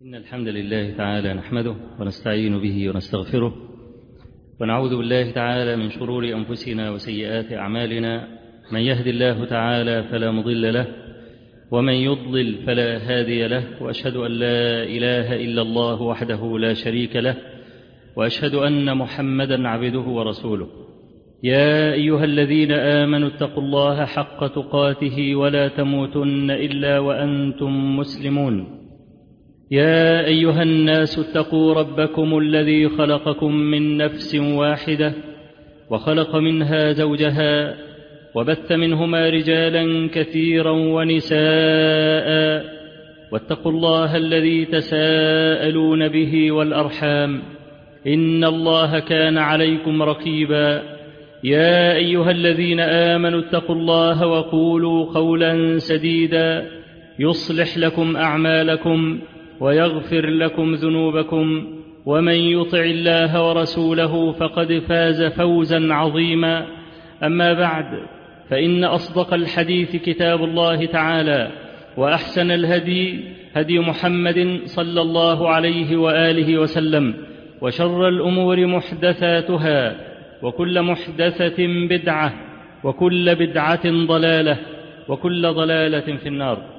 إن الحمد لله تعالى نحمده ونستعين به ونستغفره ونعوذ بالله تعالى من شرور أنفسنا وسيئات أعمالنا. من يهد الله تعالى فلا مضل له ومن يضلل فلا هادي له، وأشهد أن لا إله إلا الله وحده لا شريك له، وأشهد أن محمدا عبده ورسوله. يا أيها الذين آمنوا اتقوا الله حق تقاته ولا تموتن إلا وأنتم مسلمون. يا أيها الناس اتقوا ربكم الذي خلقكم من نفس واحدة وخلق منها زوجها وبث منهما رجالا كثيرا ونساء، واتقوا الله الذي تساءلون به والأرحام إن الله كان عليكم رقيبا. يا أيها الذين آمنوا اتقوا الله وقولوا قولا سديدا يصلح لكم أعمالكم ويغفر لكم ذنوبكم، ومن يطع الله ورسوله فقد فاز فوزا عظيما. أما بعد، فإن أصدق الحديث كتاب الله تعالى، وأحسن الهدي هدي محمد صلى الله عليه وآله وسلم، وشر الأمور محدثاتها، وكل محدثة بدعة، وكل بدعة ضلالة، وكل ضلالة في النار.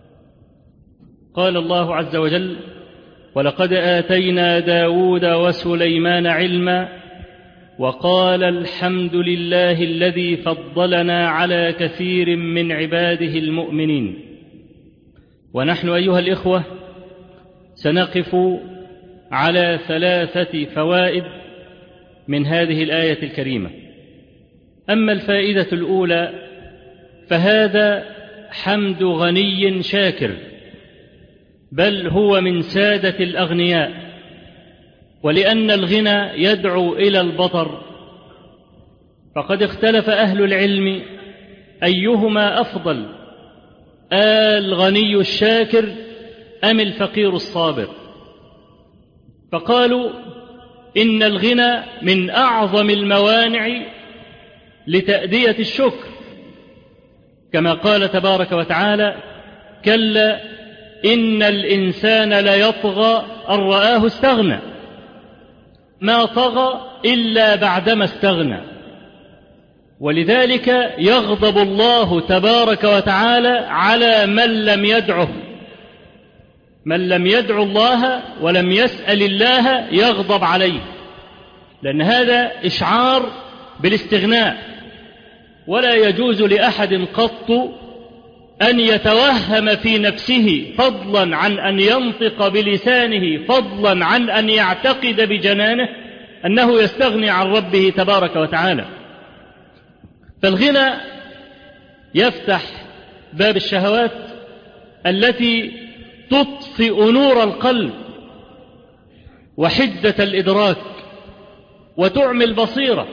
قال الله عز وجل: ولقد آتينا داود وسليمان علما وقال الحمد لله الذي فضلنا على كثير من عباده المؤمنين. ونحن أيها الإخوة سنقف على 3 فوائد من هذه الآية الكريمة. أما الفائدة الأولى فهذا حمد غني شاكر، بل هو من سادة الأغنياء، ولأن الغنى يدعو إلى البطر، فقد اختلف أهل العلم أيهما أفضل، الغني الشاكر أم الفقير الصابر؟ فقالوا إن الغنى من أعظم الموانع لتأدية الشكر، كما قال تبارك وتعالى: كلا إن الإنسان ليطغى أن رآه استغنى. ما طغى إلا بعدما استغنى، ولذلك يغضب الله تبارك وتعالى على من لم يدعه. من لم يدع الله ولم يسأل الله يغضب عليه، لأن هذا إشعار بالاستغناء. ولا يجوز لأحد قط أن يتوهم في نفسه، فضلا عن أن ينطق بلسانه، فضلا عن أن يعتقد بجنانه أنه يستغني عن ربه تبارك وتعالى. فالغنى يفتح باب الشهوات التي تطفئ نور القلب وحدة الإدراك وتعمي البصيرة.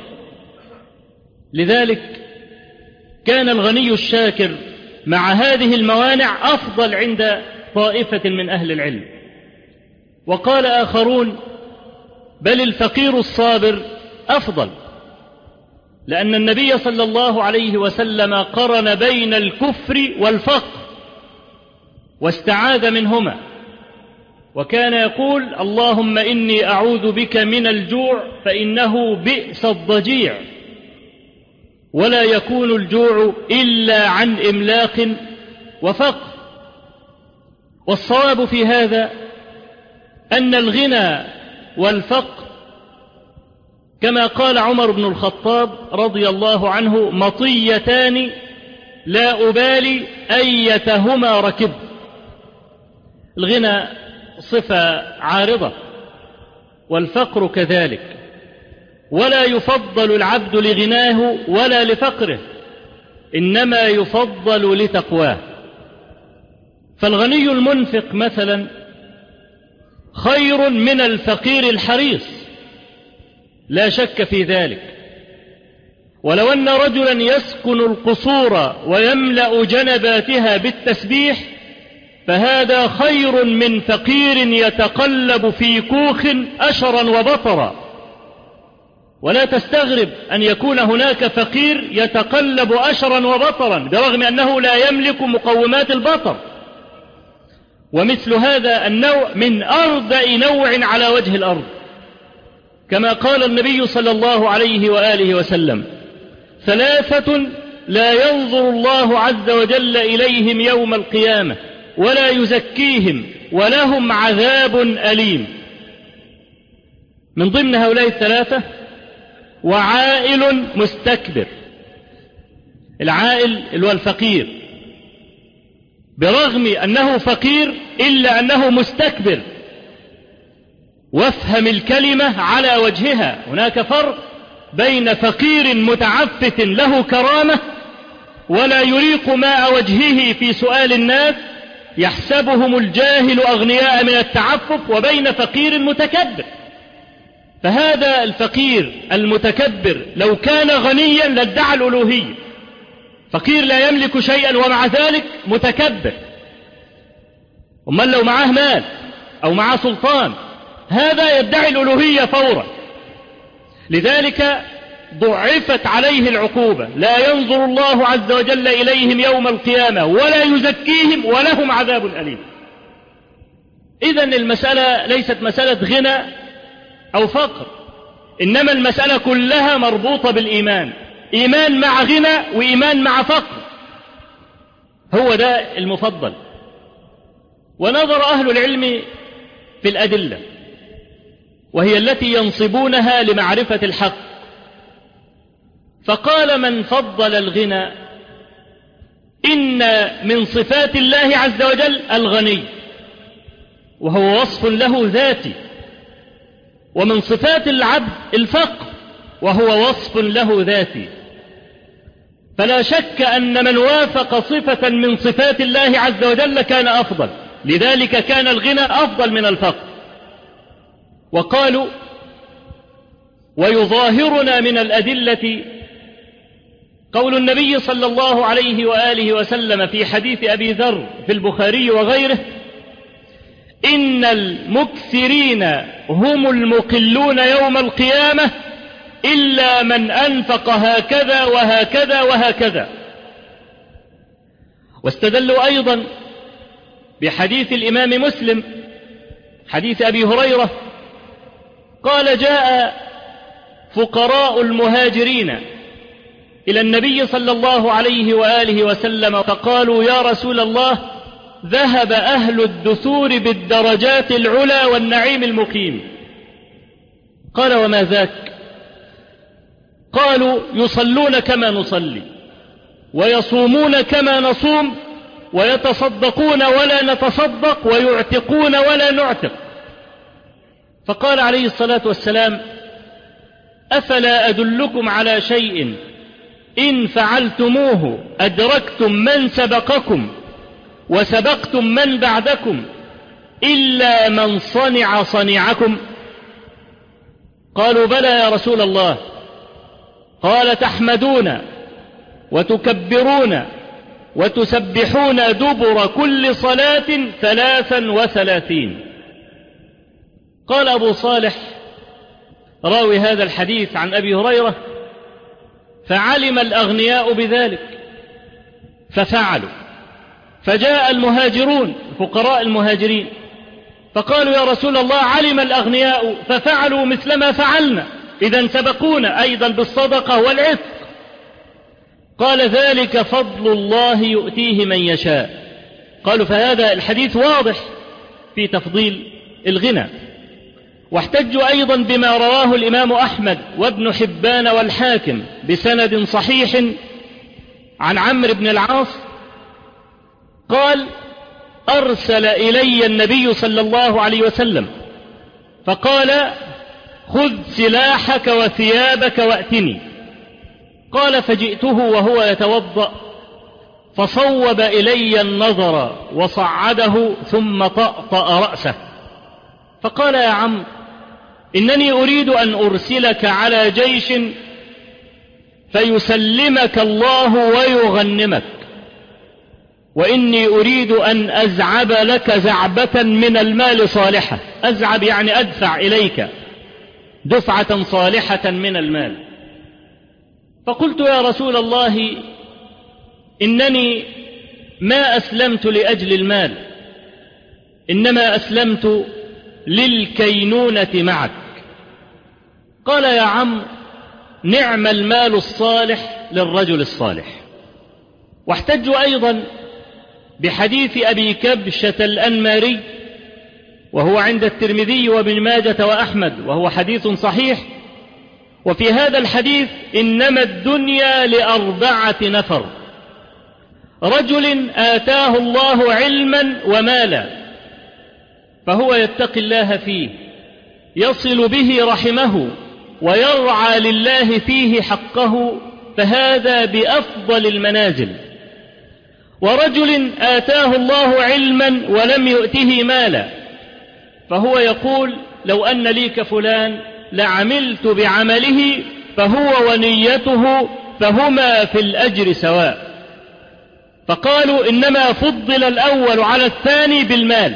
لذلك كان الغني الشاكر مع هذه الموانع أفضل عند طائفة من أهل العلم. وقال آخرون: بل الفقير الصابر أفضل، لأن النبي صلى الله عليه وسلم قرن بين الكفر والفقر واستعاذ منهما، وكان يقول: اللهم إني أعوذ بك من الجوع فإنه بئس الضجيع، ولا يكون الجوع إلا عن إملاق وفقر. والصواب في هذا أن الغنى والفقر كما قال عمر بن الخطاب رضي الله عنه: مطيتان لا أبالي أيتهما ركب. الغنى صفة عارضة، والفقر كذلك، ولا يفضل العبد لغناه ولا لفقره، إنما يفضل لتقواه. فالغني المنفق مثلا خير من الفقير الحريص، لا شك في ذلك. ولو أن رجلا يسكن القصور ويملأ جنباتها بالتسبيح فهذا خير من فقير يتقلب في كوخ أشرا وبطرا. ولا تستغرب أن يكون هناك فقير يتقلب أشرا وبطرا برغم أنه لا يملك مقومات البطر. ومثل هذا النوع من أردأ نوع على وجه الأرض، كما قال النبي صلى الله عليه وآله وسلم: ثلاثة لا ينظر الله عز وجل إليهم يوم القيامة ولا يزكيهم ولهم عذاب أليم. من ضمن هؤلاء الثلاثة وعائل مستكبر. العائل اللي هو الفقير، برغم أنه فقير إلا أنه مستكبر. وافهم الكلمة على وجهها، هناك فرق بين فقير متعفف له كرامة ولا يريق ماء وجهه في سؤال الناس يحسبهم الجاهل أغنياء من التعفف، وبين فقير متكبر. فهذا الفقير المتكبر لو كان غنيا لادعى الألوهية. فقير لا يملك شيئا ومع ذلك متكبر. أما لو معاه مال أو معاه سلطان هذا يدعي الألوهية فورا. لذلك ضعفت عليه العقوبة: لا ينظر الله عز وجل إليهم يوم القيامة ولا يزكيهم ولهم عذاب أليم. إذن المسألة ليست مسألة غنى أو فقر، إنما المسألة كلها مربوطة بالإيمان، إيمان مع غنى وإيمان مع فقر، هو ده المفضل. ونظر أهل العلم في الأدلة وهي التي ينصبونها لمعرفة الحق، فقال من فضل الغنى إن من صفات الله عز وجل الغني، وهو وصف له ذاتي، ومن صفات العبد الفقر، وهو وصف له ذاتي. فلا شك أن من وافق صفة من صفات الله عز وجل كان أفضل، لذلك كان الغنى أفضل من الفقر. وقالوا: ويظاهرنا من الأدلة قول النبي صلى الله عليه وآله وسلم في حديث أبي ذر في البخاري وغيره: إن المكثرين هم المقلون يوم القيامة إلا من أنفق هكذا وهكذا وهكذا. واستدلوا أيضا بحديث الإمام مسلم حديث أبي هريرة قال: جاء فقراء المهاجرين إلى النبي صلى الله عليه وآله وسلم فقالوا: يا رسول الله، ذهب أهل الدثور بالدرجات العلى والنعيم المقيم. قال: وما ذاك؟ قالوا: يصلون كما نصلي، ويصومون كما نصوم، ويتصدقون ولا نتصدق، ويعتقون ولا نعتق. فقال عليه الصلاة والسلام: أفلا أدلكم على شيء إن فعلتموه أدركتم من سبقكم وسبقتم من بعدكم إلا من صنع صنيعكم؟ قالوا: بلى يا رسول الله. قال: تحمدون وتكبرون وتسبحون دبر كل صلاة 33. قال أبو صالح راوي هذا الحديث عن أبي هريرة: فعلم الأغنياء بذلك ففعلوا، فجاء المهاجرون فقراء المهاجرين فقالوا: يا رسول الله، علم الأغنياء ففعلوا مثل ما فعلنا، إذن سبقونا أيضا بالصدقة والعتق. قال: ذلك فضل الله يؤتيه من يشاء. قالوا: فهذا الحديث واضح في تفضيل الغنى. واحتجوا أيضا بما رواه الإمام أحمد وابن حبان والحاكم بسند صحيح عن عمرو بن العاص قال: أرسل إلي النبي صلى الله عليه وسلم فقال: خذ سلاحك وثيابك وأتني. قال: فجئته وهو يتوضأ فصوب إلي النظر وصعده ثم طأطأ رأسه، فقال: يا عم، إنني أريد أن أرسلك على جيش فيسلمك الله ويغنمك، وإني أريد أن أزعب لك زعبة من المال صالحة. أزعب يعني أدفع إليك دفعة صالحة من المال. فقلت: يا رسول الله، إنني ما أسلمت لأجل المال، إنما أسلمت للكينونة معك. قال يا عم نعم المال الصالح للرجل الصالح. واحتجوا أيضا بحديث أبي كبشة الأنماري وهو عند الترمذي وابن ماجة وأحمد وهو حديث صحيح. وفي هذا الحديث إنما الدنيا لأربعة نفر: رجل آتاه الله علما ومالا فهو يتقي الله فيه يصل به رحمه ويرعى لله فيه حقه فهذا بأفضل المنازل. ورجل آتاه الله علما ولم يؤته مالا فهو يقول لو أن لي كفلان لعملت بعمله فهو ونيته فهما في الأجر سواء. فقالوا إنما فضل الأول على الثاني بالمال،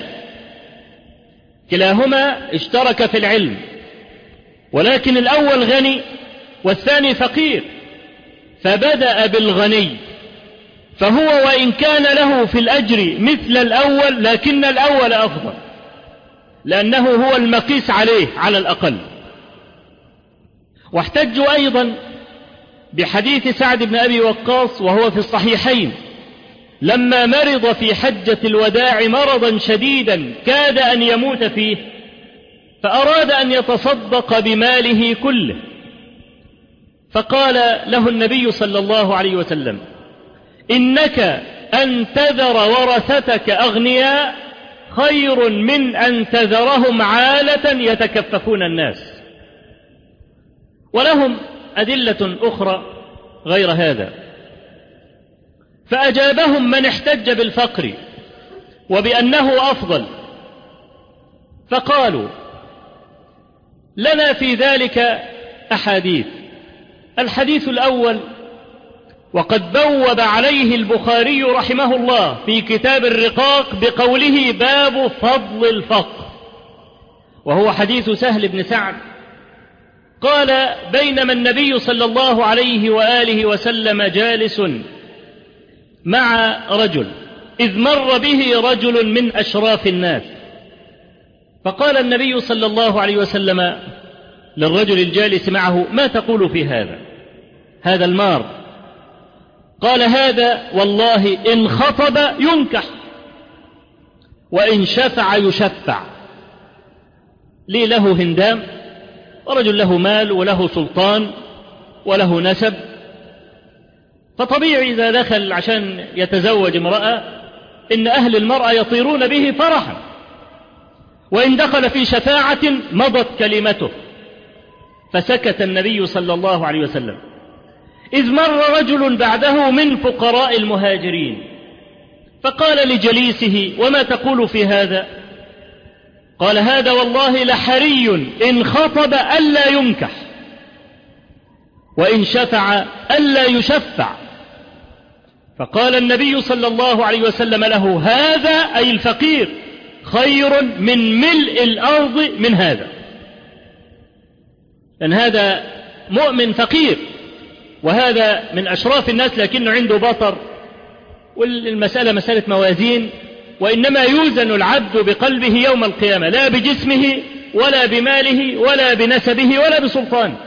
كلاهما اشترك في العلم، ولكن الأول غني والثاني فقير، فبدأ بالغني، فهو وإن كان له في الأجر مثل الأول لكن الأول أفضل لأنه هو المقيس عليه على الأقل. واحتجوا أيضا بحديث سعد بن أبي وقاص وهو في الصحيحين لما مرض في حجة الوداع مرضا شديدا كاد أن يموت فيه، فأراد أن يتصدق بماله كله، فقال له النبي صلى الله عليه وسلم: إنك أن تذر ورثتك أغنياء خير من أن تذرهم عالة يتكففون الناس. ولهم أدلة أخرى غير هذا. فأجابهم من احتج بالفقر وبأنه أفضل، فقالوا: لنا في ذلك أحاديث. الحديث الأول وقد بوب عليه البخاري رحمه الله في كتاب الرقاق بقوله: باب فضل الفقر، وهو حديث سهل بن سعد قال: بينما النبي صلى الله عليه وآله وسلم جالس مع رجل إذ مر به رجل من أشراف الناس، فقال النبي صلى الله عليه وسلم للرجل الجالس معه: ما تقول في هذا المار؟ قال: هذا والله إن خطب ينكح وإن شفع يشفع. لي له هندام، ورجل له مال وله سلطان وله نسب، فطبيعي إذا دخل عشان يتزوج امرأة إن أهل المرأة يطيرون به فرحا، وإن دخل في شفاعة مضت كلمته. فسكت النبي صلى الله عليه وسلم، إذ مر رجل بعده من فقراء المهاجرين فقال لجليسه: وما تقول في هذا؟ قال: هذا والله لحري إن خطب ألا ينكح وإن شفع ألا يشفع. فقال النبي صلى الله عليه وسلم له: هذا أي الفقير خير من ملء الأرض من هذا، لأن هذا مؤمن فقير وهذا من أشراف الناس لكنه عنده بطر، والمسألة مسألة موازين، وإنما يوزن العبد بقلبه يوم القيامة لا بجسمه ولا بماله ولا بنسبه ولا بسلطانه.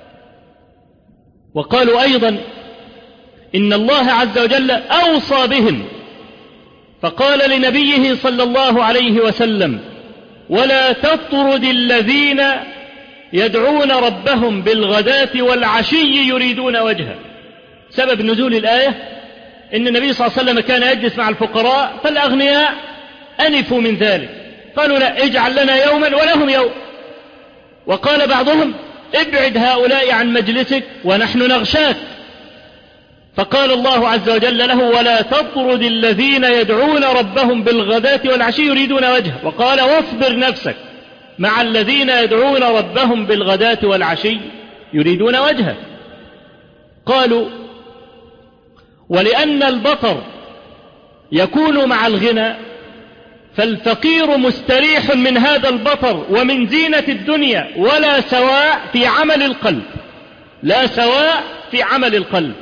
وقالوا أيضا إن الله عز وجل أوصى بهم فقال لنبيه صلى الله عليه وسلم: ولا تطرد الذين يدعون ربهم بالغداة والعشي يريدون وجهه. سبب نزول الآية إن النبي صلى الله عليه وسلم كان يجلس مع الفقراء فالأغنياء أنفوا من ذلك، قالوا: لا، اجعل لنا يوما ولهم يوم. وقال بعضهم: ابعد هؤلاء عن مجلسك ونحن نغشاك. فقال الله عز وجل له: ولا تطرد الذين يدعون ربهم بالغداة والعشي يريدون وجهه. وقال: واصبر نفسك مع الذين يدعون ربهم بالغداة والعشي يريدون وجهه. قالوا: ولأن البطر يكون مع الغنى فالفقير مستريح من هذا البطر ومن زينة الدنيا، ولا سواء في عمل القلب، لا سواء في عمل القلب.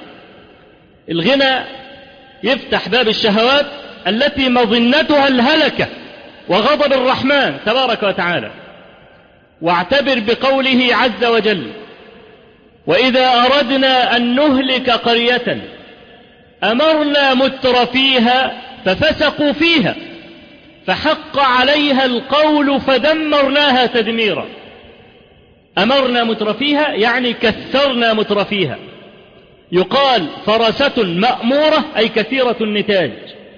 الغنى يفتح باب الشهوات التي مظنتها الهلكة وغضب الرحمن تبارك وتعالى. واعتبر بقوله عز وجل: وإذا أردنا أن نهلك قرية أمرنا مترفيها ففسقوا فيها فحق عليها القول فدمرناها تدميرا. أمرنا مترفيها يعني كثرنا مترفيها. يقال فرسة مأمورة أي كثيرة النتاج.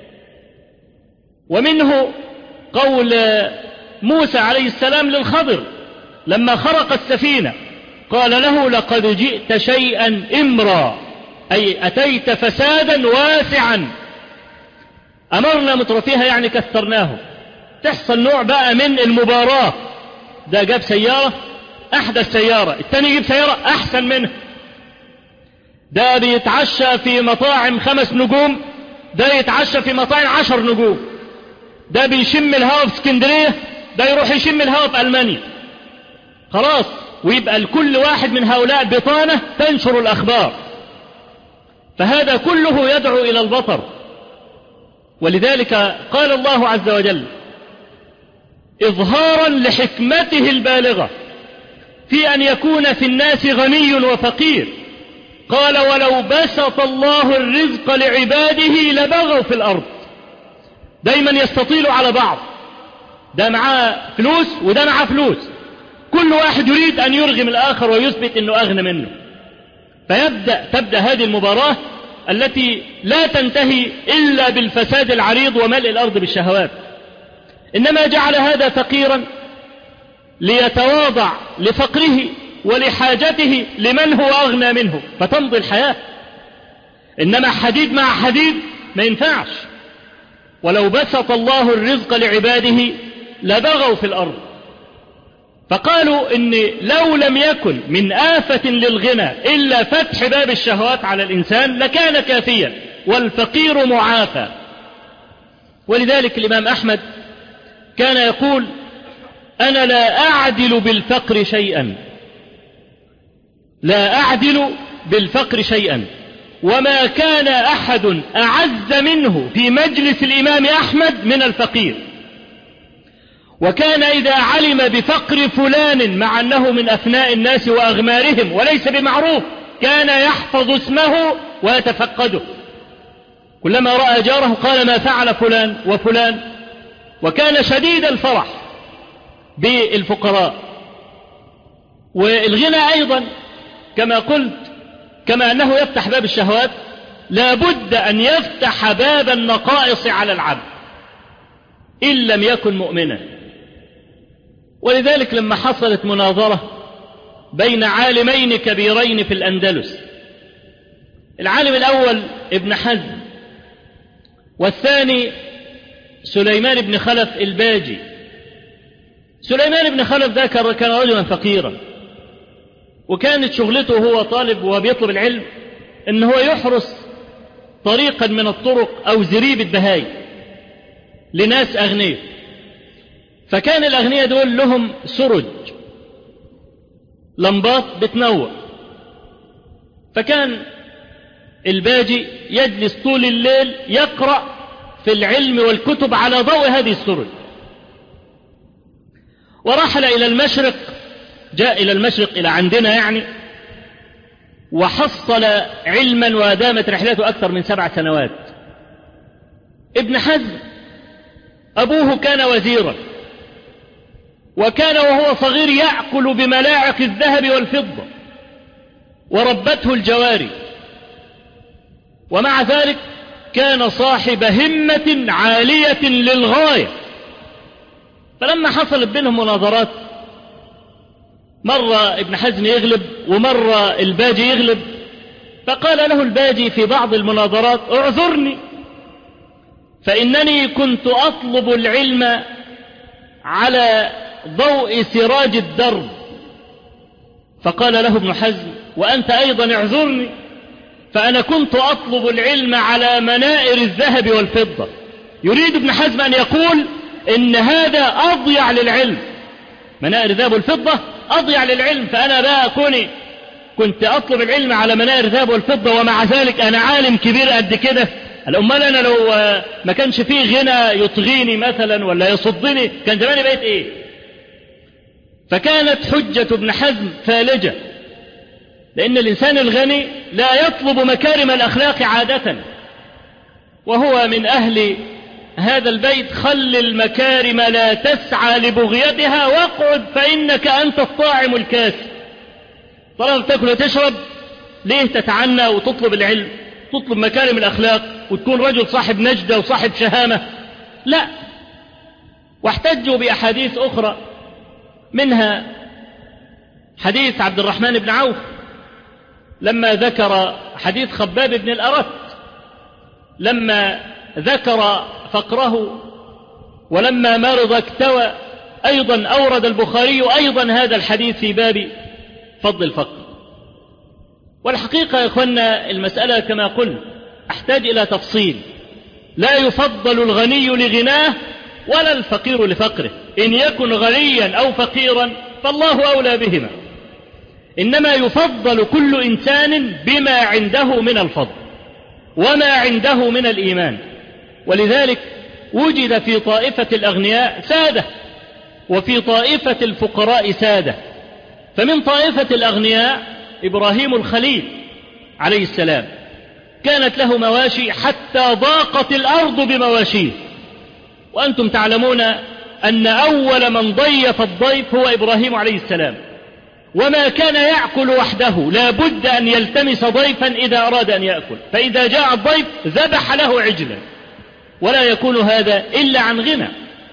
ومنه قول موسى عليه السلام للخضر لما خرق السفينة قال له: لقد جئت شيئا إمرا، أي أتيت فسادا واسعا. أمرنا مترفيها يعني كثرناه. تحصل نوع بقى من المباراة، ده جاب سيارة أحدث سيارة، الثاني يجيب سيارة أحسن منه، ده بيتعشى في مطاعم 5 نجوم، ده يتعشى في مطاعم 10 نجوم، ده بيشم الهواء في اسكندرية، ده يروح يشم الهواء في ألمانيا. خلاص، ويبقى لكل واحد من هؤلاء بطانة تنشر الأخبار. فهذا كله يدعو إلى البطر. ولذلك قال الله عز وجل إظهارا لحكمته البالغة في أن يكون في الناس غني وفقير، قال: ولو بسط الله الرزق لعباده لبغوا في الأرض. دايما يستطيلوا على بعض، ده معاه فلوس وده معاه فلوس، كل واحد يريد أن يرغم الآخر ويثبت أنه أغنى منه. تبدأ هذه المباراة التي لا تنتهي إلا بالفساد العريض وملء الأرض بالشهوات. إنما جعل هذا فقيرا ليتواضع لفقره ولحاجته لمن هو أغنى منه فتمضي الحياة. إنما حديد مع حديد ما ينفعش. ولو بسط الله الرزق لعباده لبغوا في الأرض. فقالوا إن لو لم يكن من آفة للغنى إلا فتح باب الشهوات على الإنسان لكان كافيا، والفقير معافى. ولذلك الإمام أحمد كان يقول: أنا لا أعدل بالفقر شيئا، لا أعدل بالفقر شيئا. وما كان أحد أعز منه في مجلس الإمام أحمد من الفقير. وكان إذا علم بفقر فلان مع أنه من أفناء الناس وأغمارهم وليس بمعروف كان يحفظ اسمه ويتفقده. كلما رأى جاره قال: ما فعل فلان وفلان. وكان شديد الفرح بالفقراء. والغنى أيضا كما قلت، كما أنه يفتح باب الشهوات، لابد أن يفتح باب النقائص على العبد إن لم يكن مؤمنا. ولذلك لما حصلت مناظرة بين عالمين كبيرين في الأندلس، العالم الأول ابن حزم والثاني سليمان بن خلف الباجي. سليمان بن خلف ده كان رجلا فقيرا، وكانت شغلته هو طالب وبيطلب العلم ان هو يحرس طريقا من الطرق او زريبة بهاي لناس اغنياء. فكان الاغنياء دول لهم سرج لمبات بتنور. فكان الباجي يجلس طول الليل يقرأ في العلم والكتب على ضوء هذه السرج. ورحل إلى المشرق، جاء إلى المشرق إلى عندنا يعني، وحصل علما ودامت رحلته أكثر من 7 سنوات. ابن حزم أبوه كان وزيرا، وكان وهو صغير يأكل بملاعق الذهب والفضة، وربته الجواري، ومع ذلك كان صاحب همة عالية للغاية. فلما حصلت بينهم مناظرات، مرة ابن حزم يغلب ومرة الباجي يغلب، فقال له الباجي في بعض المناظرات: اعذرني فإنني كنت أطلب العلم على ضوء سراج الدرب. فقال له ابن حزم: وأنت أيضا اعذرني فأنا كنت أطلب العلم على منائر الذهب والفضة. يريد ابن حزم أن يقول إن هذا أضيع للعلم، منائر الذهب والفضة أضيع للعلم، فأنا بقى كنت أطلب العلم على منائر الذهب والفضة ومع ذلك أنا عالم كبير قد كده، الأمال أنا لو ما كانش فيه غنى يطغيني مثلا ولا يصدني كان زماني بقيت إيه؟ فكانت حجة ابن حزم فالجة، لأن الإنسان الغني لا يطلب مكارم الأخلاق عادة، وهو من أهل هذا البيت: خل المكارم لا تسعى لبغيتها واقعد فإنك أنت الطاعم الكاسي. طالما تأكل وتشرب ليه تتعنى وتطلب العلم، تطلب مكارم الأخلاق وتكون رجل صاحب نجدة وصاحب شهامة؟ لا. واحتجوا بأحاديث أخرى، منها حديث عبد الرحمن بن عوف لما ذكر حديث خباب بن الأرت، لما ذكر فقره ولما مرض اكتوى، أيضا أورد البخاري أيضا هذا الحديث في باب فضل الفقر. والحقيقة يا إخوانا المسألة كما قلت أحتاج إلى تفصيل. لا يفضل الغني لغناه ولا الفقير لفقره، إن يكن غنيا أو فقيرا فالله أولى بهما، إنما يفضل كل إنسان بما عنده من الفضل وما عنده من الإيمان. ولذلك وجد في طائفة الأغنياء سادة وفي طائفة الفقراء سادة. فمن طائفة الأغنياء إبراهيم الخليل عليه السلام، كانت له مواشي حتى ضاقت الأرض بمواشيه، وأنتم تعلمون أن أول من ضيف الضيف هو إبراهيم عليه السلام، وما كان يأكل وحده، لا بد أن يلتمس ضيفا إذا أراد أن يأكل، فإذا جاء الضيف ذبح له عجلا، ولا يكون هذا إلا عن غنى.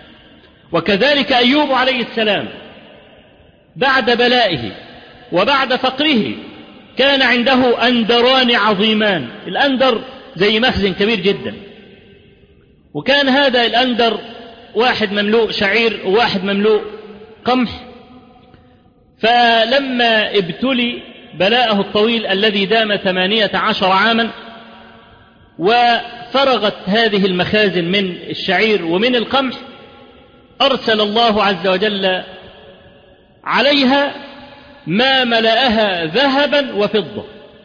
وكذلك أيوب عليه السلام بعد بلائه وبعد فقره كان عنده أندران عظيمان. الأندر زي مخزن كبير جدا، وكان هذا الأندر واحد مملوء شعير وواحد مملوء قمح. فلما ابتلي بلاءه الطويل الذي دام 18 عاما وفرغت هذه المخازن من الشعير ومن القمح، أرسل الله عز وجل عليها ما ملأها ذهبا وفضة.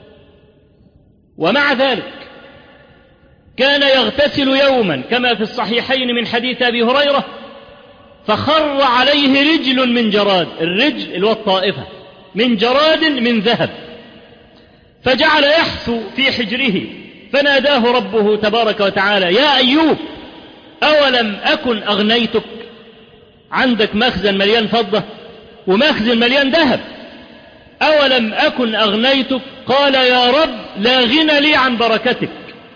ومع ذلك كان يغتسل يوما كما في الصحيحين من حديث أبي هريرة فخر عليه رجل من جراد، الرجل اللي هو الطائفة من جراد من ذهب، فجعل يحثو في حجره، فناداه ربه تبارك وتعالى: يا أيوب أولم أكن أغنيتك؟ عندك مخزن مليان فضة ومخزن مليان ذهب، أولم أكن أغنيتك؟ قال: يا رب لا غنى لي عن بركتك.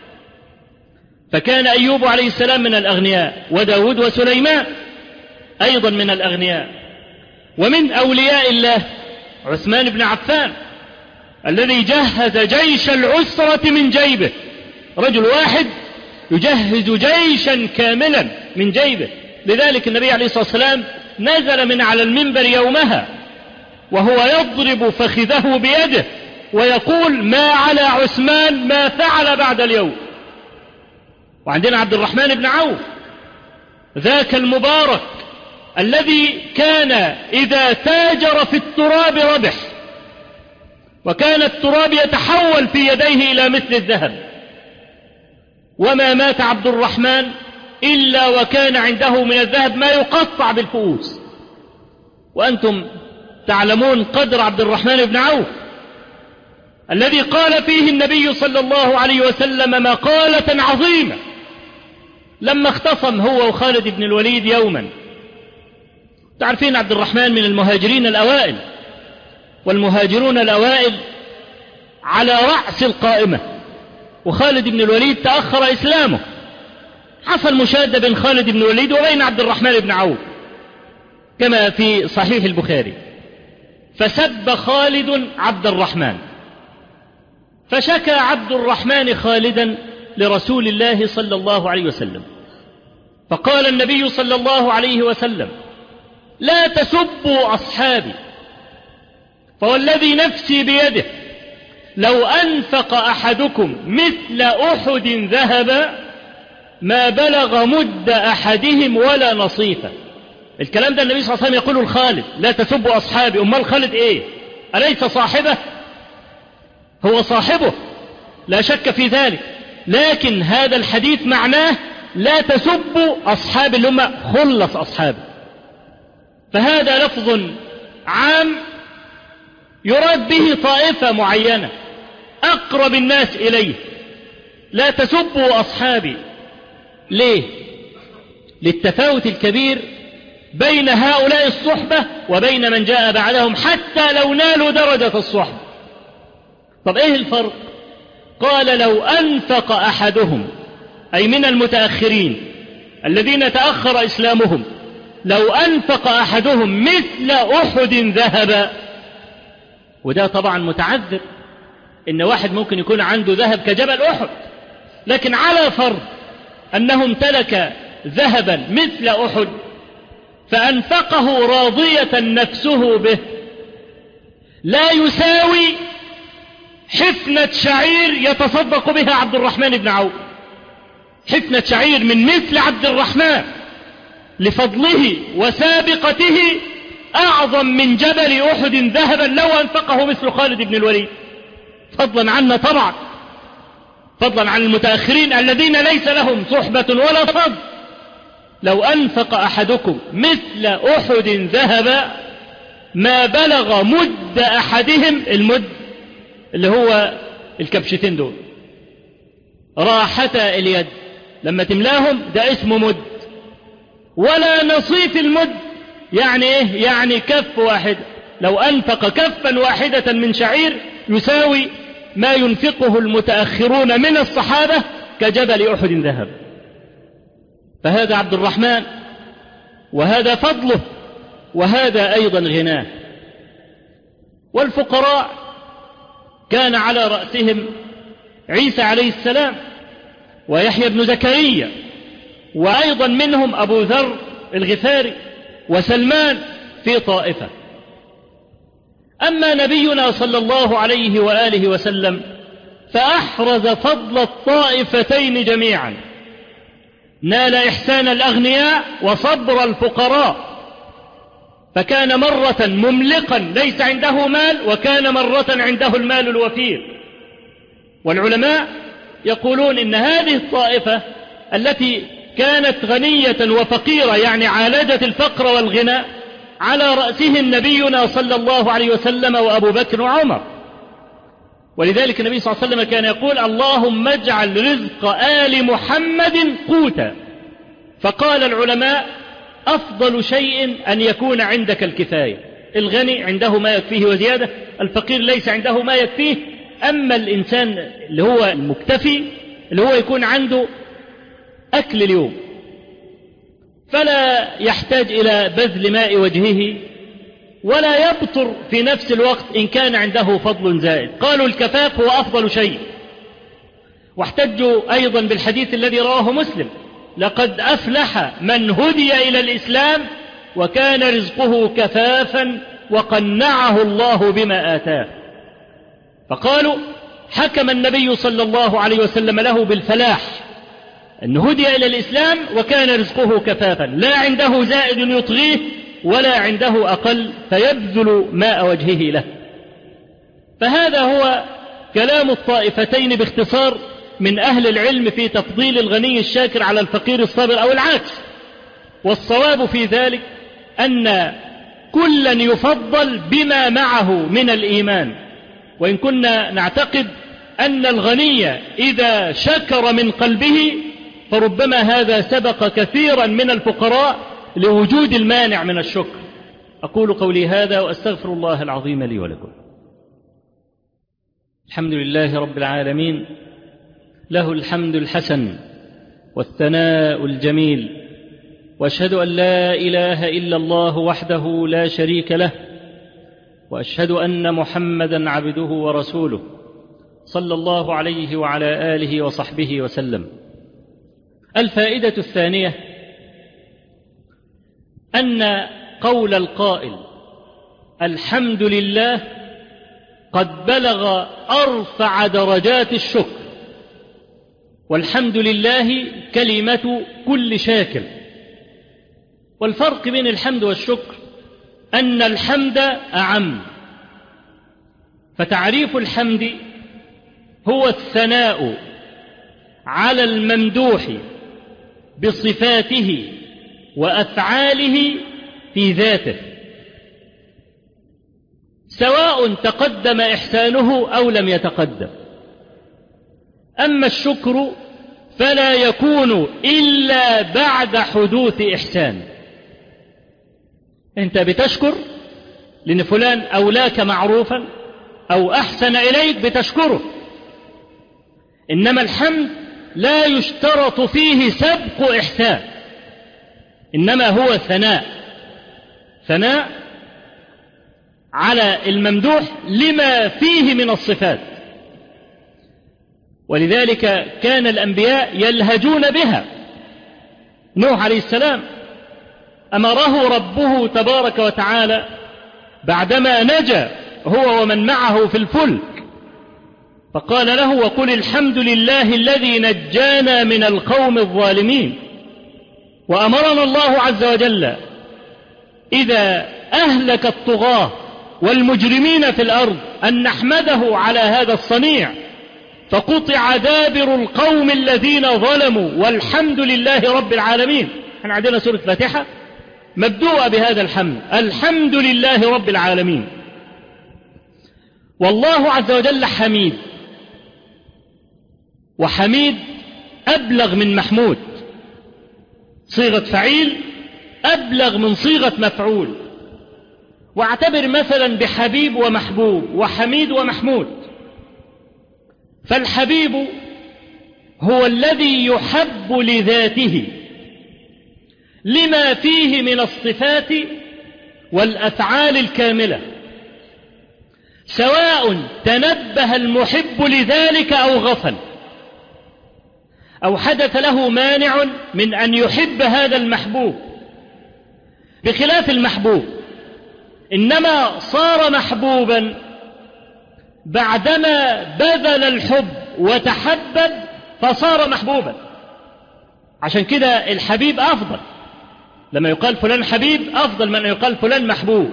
فكان أيوب عليه السلام من الأغنياء، وداود وسليمان أيضا من الأغنياء. ومن أولياء الله عثمان بن عفان الذي جهز جيش العسرة من جيبه، رجل واحد يجهز جيشا كاملا من جيبه. لذلك النبي عليه الصلاة والسلام نزل من على المنبر يومها وهو يضرب فخذه بيده ويقول: ما على عثمان ما فعل بعد اليوم. وعندنا عبد الرحمن بن عوف ذاك المبارك الذي كان إذا تاجر في التراب ربح، وكان التراب يتحول في يديه إلى مثل الذهب. وما مات عبد الرحمن إلا وكان عنده من الذهب ما يقطع بالفؤوس. وأنتم تعلمون قدر عبد الرحمن بن عوف الذي قال فيه النبي صلى الله عليه وسلم مقالة عظيمة لما اختصم هو وخالد بن الوليد يوما. تعرفين عبد الرحمن من المهاجرين الأوائل، والمهاجرون الأوائل على رأس القائمة، وخالد بن الوليد تأخر إسلامه. حصل مشادة بين خالد بن الوليد وبين عبد الرحمن بن عوف كما في صحيح البخاري، فسب خالد عبد الرحمن، فشكى عبد الرحمن خالدا لرسول الله صلى الله عليه وسلم، فقال النبي صلى الله عليه وسلم: لا تسبوا أصحابي، فوالذي نفسي بيده لو أنفق أحدكم مثل أحد ذهبا ما بلغ مد أحدهم ولا نصيفه. الكلام ده النبي صلى الله عليه وسلم يقول لخالد: لا تسبوا أصحابي. أمال خالد إيه؟ أليس صاحبه؟ هو صاحبه لا شك في ذلك، لكن هذا الحديث معناه لا تسبوا أصحاب اللي هم خلص أصحابه. فهذا لفظ عام يراد به طائفة معينة أقرب الناس إليه. لا تسبوا أصحابي. ليه؟ للتفاوت الكبير بين هؤلاء الصحبة وبين من جاء بعدهم حتى لو نالوا درجة الصحبة. طب إيه الفرق؟ قال لو أنفق أحدهم، أي من المتأخرين الذين تأخر إسلامهم، لو أنفق أحدهم مثل أحد ذهب. وده طبعا متعذر، إن واحد ممكن يكون عنده ذهب كجبل أحد، لكن على فرض أنه امتلك ذهبا مثل أحد فأنفقه راضية نفسه به، لا يساوي حفنة شعير يتصدق بها عبد الرحمن بن عوف. حفنة شعير من مثل عبد الرحمن لفضله وسابقته أعظم من جبل أحد ذهبا لو أنفقه مثل خالد بن الوليد، فضلا عنا طبعا، فضلا عن المتأخرين الذين ليس لهم صحبة ولا فضل. لو أنفق أحدكم مثل أحد ذهبا ما بلغ مد أحدهم، المد اللي هو الكبشتين دول، راحة اليد لما تملاهم ده اسمه مد، ولا نصيف المد. يعني ايه؟ يعني كف واحد. لو أنفق كفا واحدة من شعير يساوي ما ينفقه المتأخرون من الصحابة كجبل أحد ذهب. فهذا عبد الرحمن، وهذا فضله، وهذا أيضا غناه. والفقراء كان على رأسهم عيسى عليه السلام ويحيى بن زكريا، وأيضا منهم أبو ذر الغفاري وسلمان في طائفة. أما نبينا صلى الله عليه وآله وسلم فأحرز فضل الطائفتين جميعا، نال إحسان الأغنياء وصبر الفقراء، فكان مرة مملقا ليس عنده مال، وكان مرة عنده المال الوفير. والعلماء يقولون إن هذه الطائفة التي كانت غنية وفقيرة، يعني عالجت الفقر والغنى، على رأسهم نبينا صلى الله عليه وسلم وأبو بكر وعمر. ولذلك النبي صلى الله عليه وسلم كان يقول: اللهم اجعل رزق آل محمد قوتا. فقال العلماء: أفضل شيء أن يكون عندك الكفاية. الغني عنده ما يكفيه وزيادة، الفقير ليس عنده ما يكفيه. أما الإنسان اللي هو المكتفي اللي هو يكون عنده أكل اليوم، فلا يحتاج إلى بذل ماء وجهه ولا يبطر في نفس الوقت إن كان عنده فضل زائد. قالوا الكفاف هو أفضل شيء. واحتجوا أيضا بالحديث الذي رواه مسلم: لقد أفلح من هدي إلى الإسلام وكان رزقه كفافا وقنعه الله بما آتاه. فقالوا حكم النبي صلى الله عليه وسلم له بالفلاح، أن هدي إلى الإسلام وكان رزقه كفافا، لا عنده زائد يطغيه ولا عنده أقل فيبذل ماء وجهه له. فهذا هو كلام الطائفتين باختصار من أهل العلم في تفضيل الغني الشاكر على الفقير الصابر أو العكس. والصواب في ذلك أن كلا يفضل بما معه من الإيمان. وإن كنا نعتقد أن الغني إذا شكر من قلبه فربما هذا سبق كثيرا من الفقراء لوجود المانع من الشكر. أقول قولي هذا وأستغفر الله العظيم لي ولكم. الحمد لله رب العالمين، له الحمد الحسن والثناء الجميل، وأشهد أن لا إله إلا الله وحده لا شريك له، وأشهد أن محمدا عبده ورسوله صلى الله عليه وعلى آله وصحبه وسلم. الفائدة الثانية أن قول القائل الحمد لله قد بلغ أرفع درجات الشكر، والحمد لله كلمة كل شاكر. والفرق بين الحمد والشكر أن الحمد أعم، فتعريف الحمد هو الثناء على الممدوح بصفاته وأفعاله في ذاته، سواء تقدم إحسانه أو لم يتقدم. أما الشكر فلا يكون إلا بعد حدوث إحسان. أنت بتشكر لأن فلان أولاك معروفا أو أحسن إليك بتشكره، إنما الحمد لا يشترط فيه سبق إحسان، إنما هو ثناء على الممدوح لما فيه من الصفات. ولذلك كان الأنبياء يلهجون بها. نوح عليه السلام أمره ربه تبارك وتعالى بعدما نجا هو ومن معه في الفلك، فقال له: وقل الحمد لله الذي نجانا من القوم الظالمين. وأمرنا الله عز وجل إذا أهلك الطغاة والمجرمين في الأرض أن نحمده على هذا الصنيع، فقطع دابر القوم الذين ظلموا والحمد لله رب العالمين. احنا عندنا سورة الفاتحة مبدوءة بهذا الحمد، الحمد لله رب العالمين. والله عز وجل حميد، وحميد أبلغ من محمود، صيغة فعيل أبلغ من صيغة مفعول. واعتبر مثلا بحبيب ومحبوب وحميد ومحمود. فالحبيب هو الذي يحب لذاته لما فيه من الصفات والأفعال الكاملة، سواء تنبه المحب لذلك أو غفل، أو حدث له مانع من أن يحب هذا المحبوب، بخلاف المحبوب إنما صار محبوبا بعدما بذل الحب وتحبب فصار محبوبا. عشان كده الحبيب أفضل، لما يقال فلان حبيب أفضل من أن يقال فلان محبوب.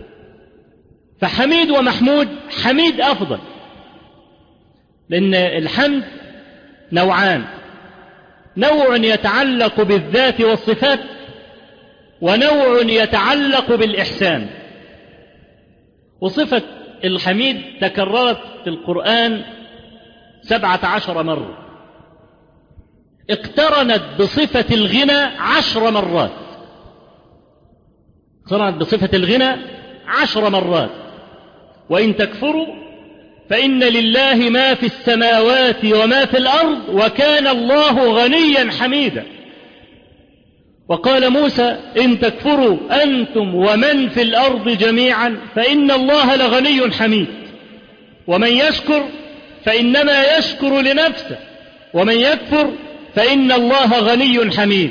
فحميد ومحمود، حميد أفضل، لأن الحمد نوعان: نوع يتعلق بالذات والصفات، ونوع يتعلق بالإحسان. وصفة الحميد تكررت في القرآن 17 مرة، اقترنت بصفة الغنى 10 مرات، اقترنت بصفة الغنى 10 مرات. وإن تكفروا فإن لله ما في السماوات وما في الأرض وكان الله غنيا حميدا. وقال موسى: إن تكفروا أنتم ومن في الأرض جميعا فإن الله لغني حميد، ومن يشكر فإنما يشكر لنفسه، ومن يكفر فإن الله غني حميد.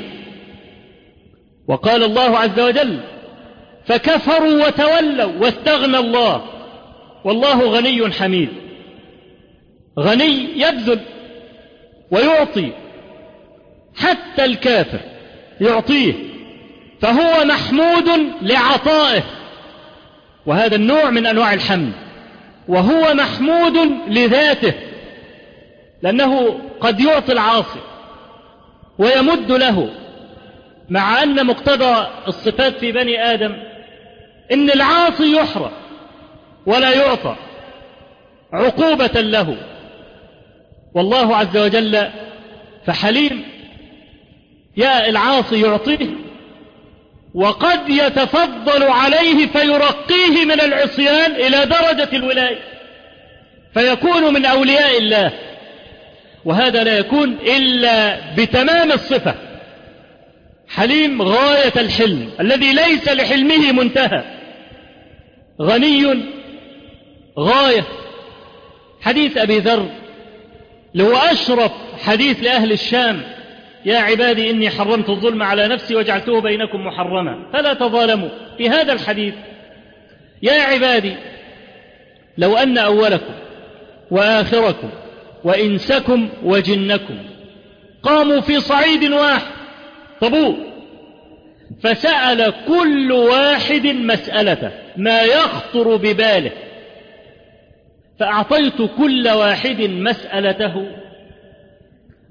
وقال الله عز وجل: فكفروا وتولوا واستغنى الله والله غني حميد. غني يبذل ويعطي، حتى الكافر يعطيه، فهو محمود لعطائه، وهذا النوع من أنواع الحمد. وهو محمود لذاته، لأنه قد يعطي العاصي ويمد له، مع أن مقتضى الصفات في بني آدم إن العاصي يحرم ولا يعطى عقوبة له. والله عز وجل فحليم، يا العاصي يعطيه، وقد يتفضل عليه فيرقيه من العصيان إلى درجة الولاية فيكون من أولياء الله. وهذا لا يكون إلا بتمام الصفة. حليم غاية الحلم الذي ليس لحلمه منتهى، غني غاية. حديث أبي ذر اللي هو أشرف حديث لأهل الشام: يا عبادي إني حرمت الظلم على نفسي وجعلته بينكم محرما فلا تظالموا. في هذا الحديث: يا عبادي لو أن أولكم وآخركم وإنسكم وجنكم قاموا في صعيد واحد طابور، فسأل كل واحد مسألته ما يخطر بباله، فأعطيت كل واحد مسألته،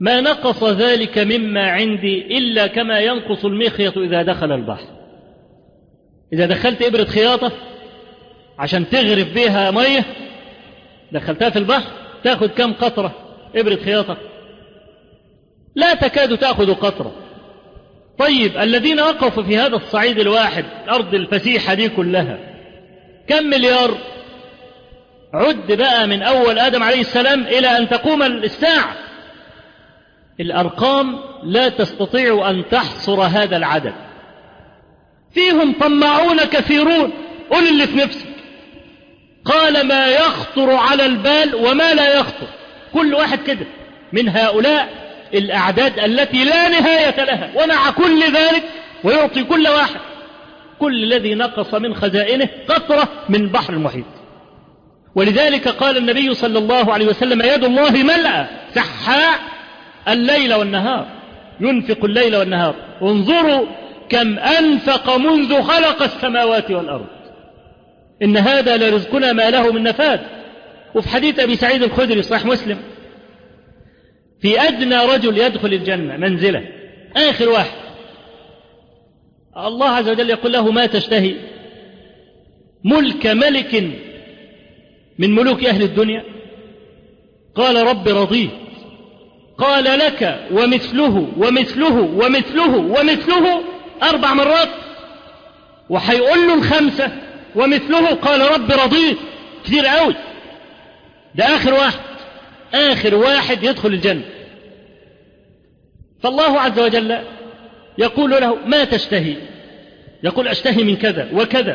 ما نقص ذلك مما عندي إلا كما ينقص المخيط إذا دخل البحر. إذا دخلت إبرة خياطة عشان تغرف بها مية، دخلتها في البحر، تأخذ كم قطرة إبرة خياطة؟ لا تكاد تأخذ قطرة. طيب الذين وقفوا في هذا الصعيد الواحد، الأرض الفسيحة دي كلها، كم مليار؟ عد بقى من أول آدم عليه السلام إلى أن تقوم الساعة. الأرقام لا تستطيع أن تحصر هذا العدد. فيهم طماعون كثيرون، قل اللي في نفسك. قال ما يخطر على البال وما لا يخطر، كل واحد كده من هؤلاء الأعداد التي لا نهاية لها، ومع كل ذلك ويعطي كل واحد كل الذي نقص من خزائنه قطرة من بحر المحيط. ولذلك قال النبي صلى الله عليه وسلم يد الله ملأى سحاء الليل والنهار، ينفق الليل والنهار. انظروا كم أنفق منذ خلق السماوات والأرض، إن هذا لرزقنا ما له من نفاد. وفي حديث أبي سعيد الخدري صحيح مسلم، في أدنى رجل يدخل الجنة منزله، آخر واحد، الله عز وجل يقول له ما تشتهي؟ ملك ملك من ملوك أهل الدنيا؟ قال رب رضيت. قال لك ومثله ومثله ومثله ومثله 4 مرات، وحيقول له الخامسة ومثله. قال رب رضيت، كثير قوي. ده آخر واحد، آخر واحد يدخل الجنة. فالله عز وجل يقول له ما تشتهي؟ يقول أشتهي من كذا وكذا،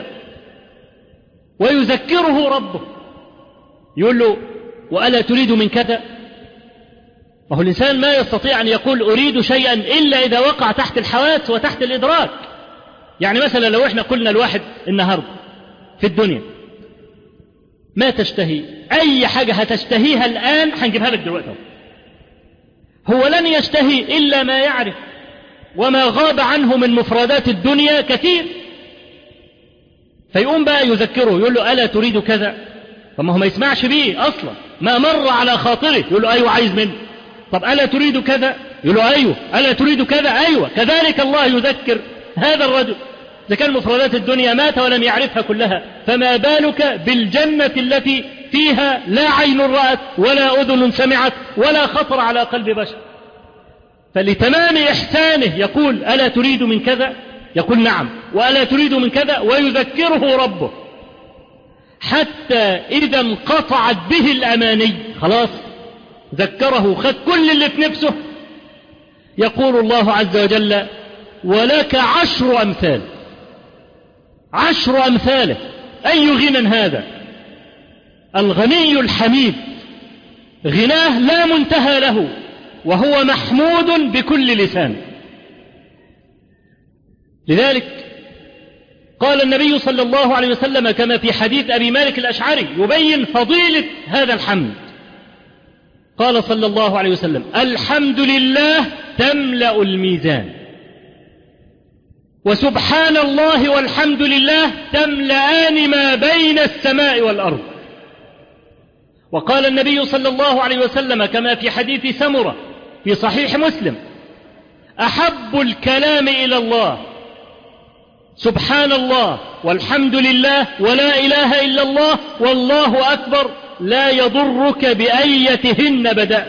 ويذكره ربه، يقول له وألا تريد من كذا؟ وهو الإنسان ما يستطيع أن يقول أريد شيئا إلا إذا وقع تحت الحواس وتحت الإدراك. يعني مثلا لو إحنا قلنا الواحد النهاردة في الدنيا ما تشتهي، أي حاجة هتشتهيها الآن هنجيبها لك دلوقتي. هو لن يشتهي إلا ما يعرف، وما غاب عنه من مفردات الدنيا كثير. فيقوم بقى يذكره، يقول له ألا تريد كذا؟ فما هو ما يسمعش بيه أصلا، ما مر على خاطره. يقول له أيوة عايز منه. طب ألا تريد كذا؟ يقول له أيوة. ألا تريد كذا؟ أيوة. كذلك الله يذكر هذا الرجل. إذا كان مفردات الدنيا مات ولم يعرفها كلها، فما بالك بالجنة التي فيها لا عين رأت ولا أذن سمعت ولا خطر على قلب بشر. فلتمام إحسانه يقول ألا تريد من كذا؟ يقول نعم. وألا تريد من كذا؟ ويذكره ربه، حتى إذا انقطعت به الأماني خلاص ذكره، خد كل اللي في نفسه. يقول الله عز وجل ولك 10 أمثال، 10 أمثاله. أي غنى هذا؟ الغني الحميد، غناه لا منتهى له، وهو محمود بكل لسان. لذلك قال النبي صلى الله عليه وسلم كما في حديث أبي مالك الأشعري يبين فضيلة هذا الحمد، قال صلى الله عليه وسلم الحمد لله تملأ الميزان، وسبحان الله والحمد لله تملأان ما بين السماء والأرض. وقال النبي صلى الله عليه وسلم كما في حديث سمرة في صحيح مسلم أحب الكلام إلى الله سبحان الله والحمد لله ولا إله إلا الله والله أكبر لا يضرك بأيتهن بدأ.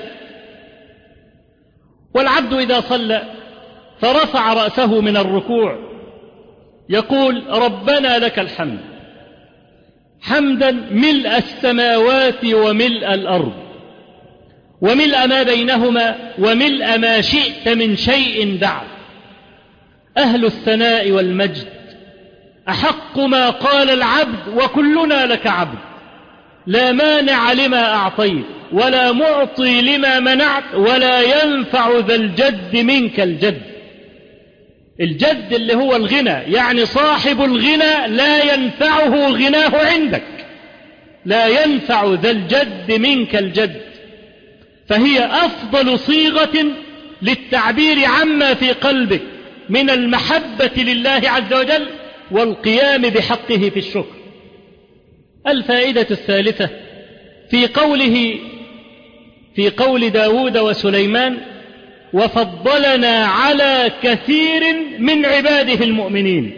والعبد إذا صلى فرفع رأسه من الركوع يقول ربنا لك الحمد حمدا ملء السماوات وملء الأرض وملء ما بينهما وملء ما شئت من شيء بعد. أهل الثناء والمجد أحق ما قال العبد وكلنا لك عبد، لا مانع لما أعطيت ولا معطي لما منعت ولا ينفع ذا الجد منك الجد. الجد اللي هو الغنى، يعني صاحب الغنى لا ينفعه غناه عندك، لا ينفع ذا الجد منك الجد. فهي أفضل صيغة للتعبير عما في قلبك من المحبة لله عز وجل والقيام بحقه في الشكر. الفائدة الثالثة في قول داود وسليمان وفضلنا على كثير من عباده المؤمنين.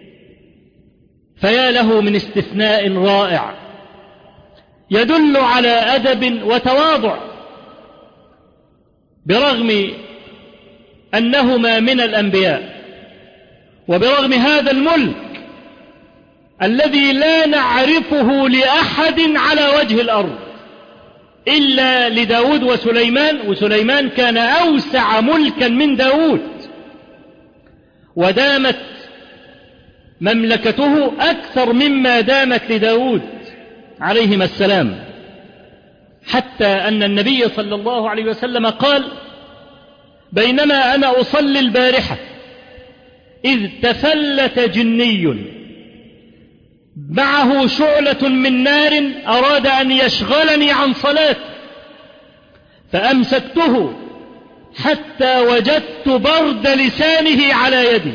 فيا له من استثناء رائع يدل على أدب وتواضع، برغم أنهما من الأنبياء، وبرغم هذا الملك الذي لا نعرفه لأحد على وجه الأرض إلا لداود وسليمان، وسليمان كان أوسع ملكا من داود، ودامت مملكته أكثر مما دامت لداود عليهما السلام، حتى أن النبي صلى الله عليه وسلم قال: بينما أنا أصلي البارحة إذ تفلت جني معه شعلة من نار أراد أن يشغلني عن صلاتي، فأمسكته حتى وجدت برد لسانه على يدي،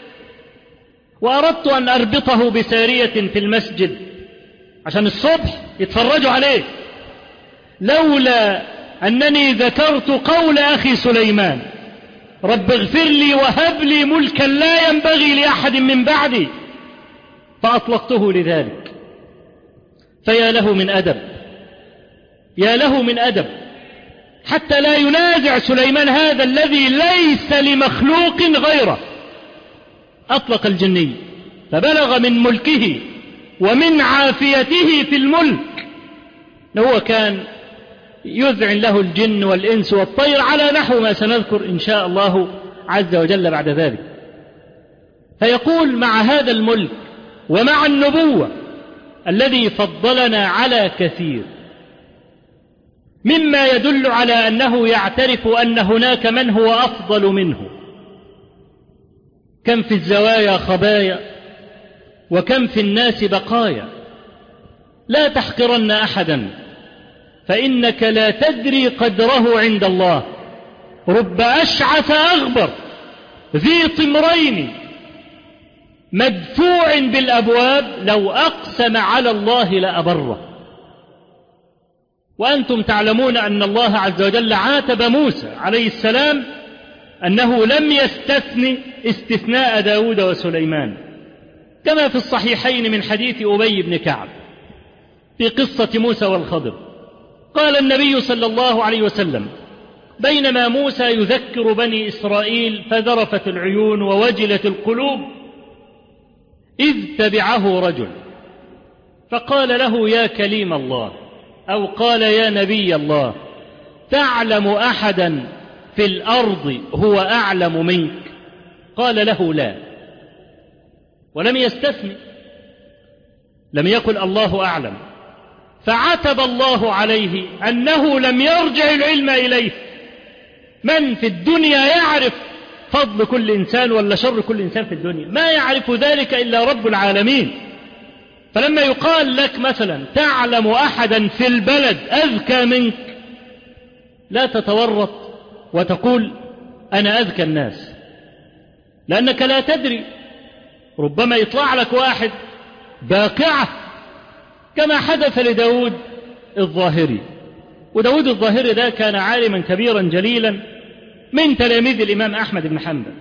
وأردت أن أربطه بسارية في المسجد عشان الصبح يتفرجوا عليه، لولا أنني ذكرت قول أخي سليمان: رب اغفر لي وهب لي ملكا لا ينبغي لأحد من بعدي، فأطلقته لذلك. فيا له من أدب، يا له من أدب، حتى لا ينازع سليمان هذا الذي ليس لمخلوق غيره. أطلق الجني فبلغ من ملكه ومن عافيته في الملك، هو كان يذعن له الجن والإنس والطير على نحو ما سنذكر إن شاء الله عز وجل بعد ذلك. فيقول: مع هذا الملك ومع النبوة الذي فضلنا على كثير، مما يدل على أنه يعترف أن هناك من هو أفضل منه. كم في الزوايا خبايا، وكم في الناس بقايا. لا تحقرن أحدا، فإنك لا تدري قدره عند الله. رب أشعث أغبر ذي طمرين مدفوع بالأبواب لو أقسم على الله لأبره. وأنتم تعلمون أن الله عز وجل عاتب موسى عليه السلام أنه لم يستثني استثناء داود وسليمان، كما في الصحيحين من حديث أبي بن كعب في قصة موسى والخضر. قال النبي صلى الله عليه وسلم: بينما موسى يذكر بني إسرائيل فذرفت العيون ووجلت القلوب، إذ تبعه رجل فقال له: يا كليم الله، أو قال: يا نبي الله، تعلم أحدا في الأرض هو أعلم منك؟ قال له: لا. ولم يستثني، لم يقل الله أعلم، فعتب الله عليه أنه لم يرجع العلم إليه. من في الدنيا يعرف فضل كل إنسان ولا شر كل إنسان في الدنيا؟ ما يعرف ذلك إلا رب العالمين. فلما يقال لك مثلا: تعلم أحدا في البلد أذكى منك، لا تتورط وتقول أنا أذكى الناس، لأنك لا تدري، ربما يطلع لك واحد باقعة كما حدث لداود الظاهري. وداود الظاهري ده كان عالما كبيرا جليلا من تلاميذ الإمام أحمد بن حنبل.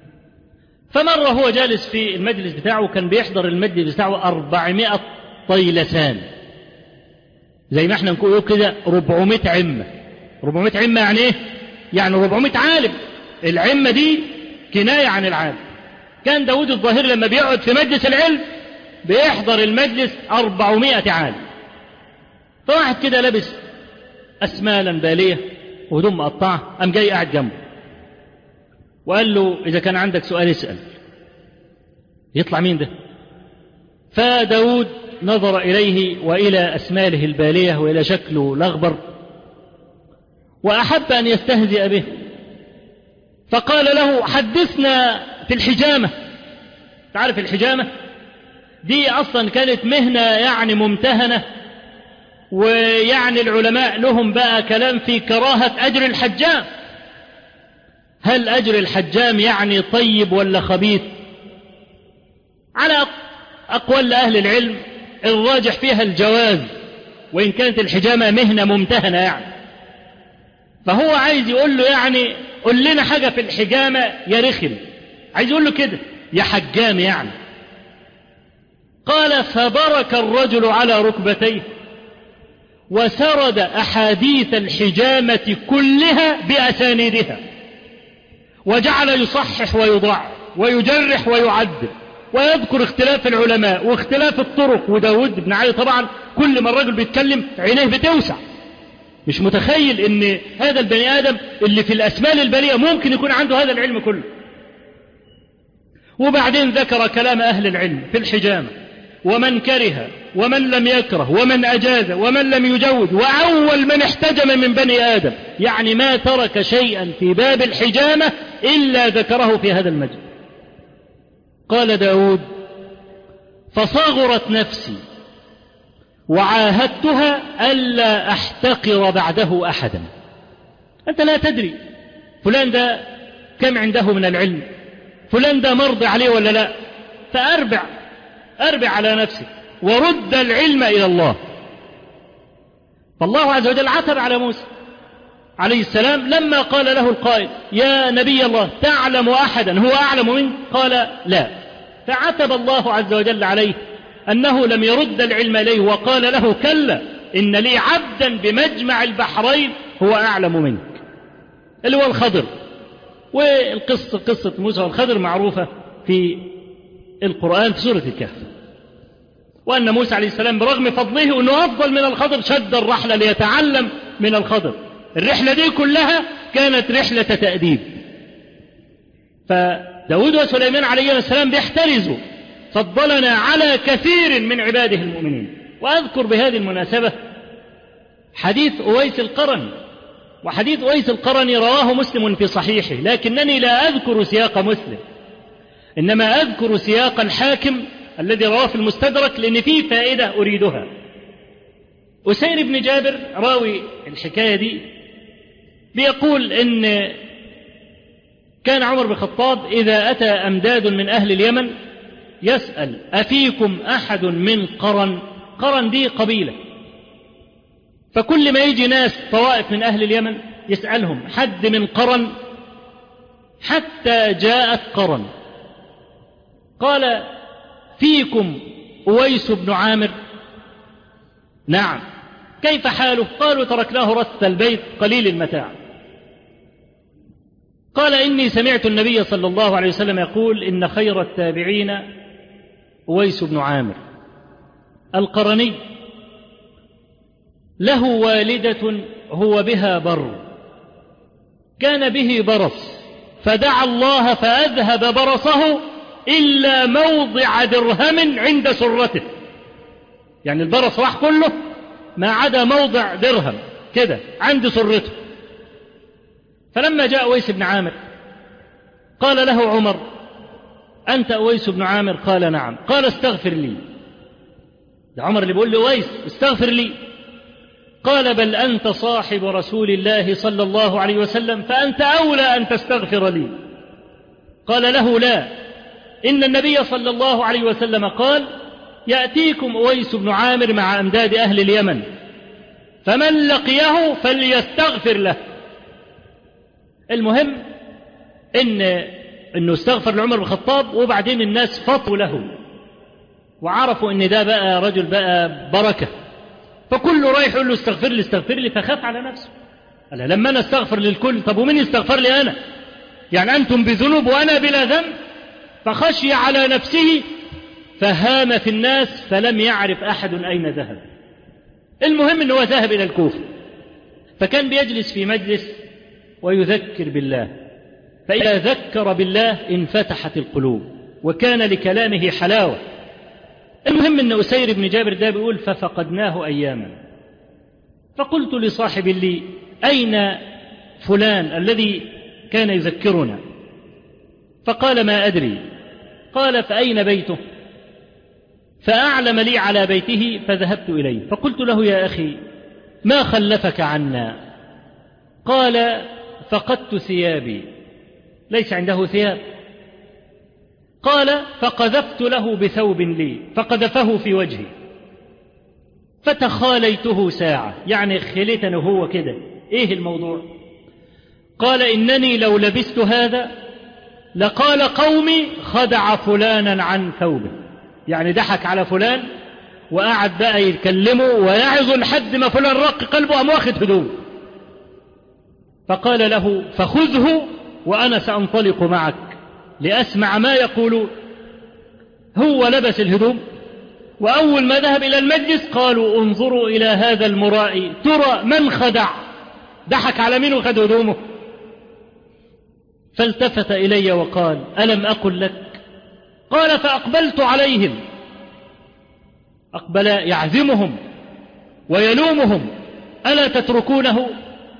فمرة هو جالس في المجلس بتاعه، كان بيحضر المجلس بتاعه 400 طيلسان، زي ما احنا نقول كده 400 عمة. 400 عمة يعني ايه؟ يعني 400 عالم. العمة دي كناية عن العالم. كان داود الظاهري لما بيقعد في مجلس العلم بيحضر المجلس 400 عالم. فواحد كده لابس أسمالا بالية وهدوم مقطعة، قام جاي قاعد جنبه وقال له: إذا كان عندك سؤال اسأل. يطلع مين ده؟ فداود نظر إليه وإلى أسماله البالية وإلى شكله الأغبر، وأحب أن يستهزئ به، فقال له: حدثنا في الحجامة. تعرف الحجامة دي أصلا كانت مهنة يعني ممتهنة، ويعني العلماء لهم بقى كلام في كراهة أجر الحجام. هل أجر الحجام يعني طيب ولا خبيث؟ على أقوال أهل العلم الراجح فيها الجواز، وإن كانت الحجامة مهنة ممتهنة يعني. فهو عايز يقول له يعني قل لنا حاجة في الحجامة يا رخم، عايز يقول له كده يا حجام يعني. قال فبرك الرجل على ركبتيه وسرد أحاديث الحجامة كلها بأسانيدها، وجعل يصحح ويضع ويجرح ويعدل ويذكر اختلاف العلماء واختلاف الطرق. وداود بن علي طبعا كل ما الرجل بيتكلم عينيه بتوسع، مش متخيل ان هذا البني آدم اللي في الأسمال البريئة ممكن يكون عنده هذا العلم كله. وبعدين ذكر كلام أهل العلم في الحجامة، ومن كره ومن لم يكره ومن أجاز ومن لم يجوز، وأول من احتجم من بني آدم، يعني ما ترك شيئا في باب الحجامة إلا ذكره في هذا المجلس. قال داود فصغرت نفسي وعاهدتها ألا أحتقر بعده أحدا. أنت لا تدري فلان ده كم عنده من العلم، فلان ده مرضي عليه ولا لا، فأربع على نفسك ورد العلم إلى الله. فالله عز وجل عثر على موسى عليه السلام لما قال له القائل يا نبي الله تعلم أحدا هو أعلم منك؟ قال لا. فعتب الله عز وجل عليه أنه لم يرد العلم إليه وقال له كلا إن لي عبدا بمجمع البحرين هو أعلم منك، اللي هو الخضر. والقصة قصة موسى والخضر معروفة في القرآن في سورة الكهف، وأن موسى عليه السلام برغم فضله أنه أفضل من الخضر شد الرحلة ليتعلم من الخضر. الرحلة دي كلها كانت رحلة تأديب. فداود وسليمان عليه السلام بيحترزوا، فضلنا على كثير من عباده المؤمنين. وأذكر بهذه المناسبة حديث أويس القرني، وحديث أويس القرني رواه مسلم في صحيحه، لكنني لا أذكر سياق مسلم، إنما أذكر سياق الحاكم الذي رواه في المستدرك، لأن فيه فائدة أريدها. أسير بن جابر راوي الحكاية دي بيقول إن كان عمر بن الخطاب إذا أتى أمداد من أهل اليمن يسأل أفيكم أحد من قرن؟ قرن دي قبيلة، فكل ما يجي ناس طوائف من أهل اليمن يسألهم حد من قرن، حتى جاءت قرن. قال فيكم أويس بن عامر؟ نعم. كيف حاله؟ قالوا تركناه رث البيت قليل المتاع. قال إني سمعت النبي صلى الله عليه وسلم يقول إن خير التابعين أويس بن عامر القرني، له والدة هو بها بر، كان به برص فدعا الله فأذهب برصه إلا موضع درهم عند سرته، يعني البرص راح كله ما عدا موضع درهم كده عند سرته. فلما جاء أويس بن عامر قال له عمر أنت أويس بن عامر؟ قال نعم. قال استغفر لي. ده عمر اللي بيقول له أويس استغفر لي. قال بل أنت صاحب رسول الله صلى الله عليه وسلم فأنت أولى أن تستغفر لي. قال له لا، إن النبي صلى الله عليه وسلم قال يأتيكم أويس بن عامر مع أمداد أهل اليمن فمن لقيه فليستغفر له. المهم إنه استغفر لعمر بن الخطاب، وبعدين الناس فطوا له وعرفوا إن ده بقى رجل بقى بركة، فكله رايح يقول له استغفر لي استغفر لي، فخاف على نفسه. قال لما أنا استغفر للكل طب ومين يستغفر لي أنا؟ يعني أنتم بذنوب وأنا بلا ذنب؟ فخشي على نفسه فهام في الناس فلم يعرف أحد أين ذهب. المهم أنه ذهب إلى الكوفة، فكان بيجلس في مجلس ويذكر بالله، فإذا ذكر بالله انفتحت القلوب وكان لكلامه حلاوة. المهم أن أسير بن جابر ده بيقول ففقدناه أياما، فقلت لصاحب لي أين فلان الذي كان يذكرنا؟ فقال ما أدري. قال فأين بيته؟ فأعلم لي على بيته فذهبت إليه، فقلت له يا أخي ما خلفك عنا؟ قال فقدت ثيابي، ليس عنده ثياب. قال فقذفت له بثوب لي فقذفه في وجهي فتخاليته ساعة، يعني خليتني هو كده. إيه الموضوع؟ قال إنني لو لبست هذا لقال قومي خدع فلانا عن ثوبه، يعني ضحك على فلان وقعد بقى يتكلمه ويعظ لحد ما فلان رق قلبه قام واخد هدوم. فقال له فخذه وأنا سأنطلق معك لأسمع ما يقولون. هو لبس الهدوم، وأول ما ذهب إلى المجلس قالوا انظروا إلى هذا المرائي ترى من خدع، ضحك على مين وخد هدومه. فالتفت إلي وقال ألم أقل لك؟ قال فأقبلت عليهم، أقبل يعزمهم ويلومهم ألا تتركونه؟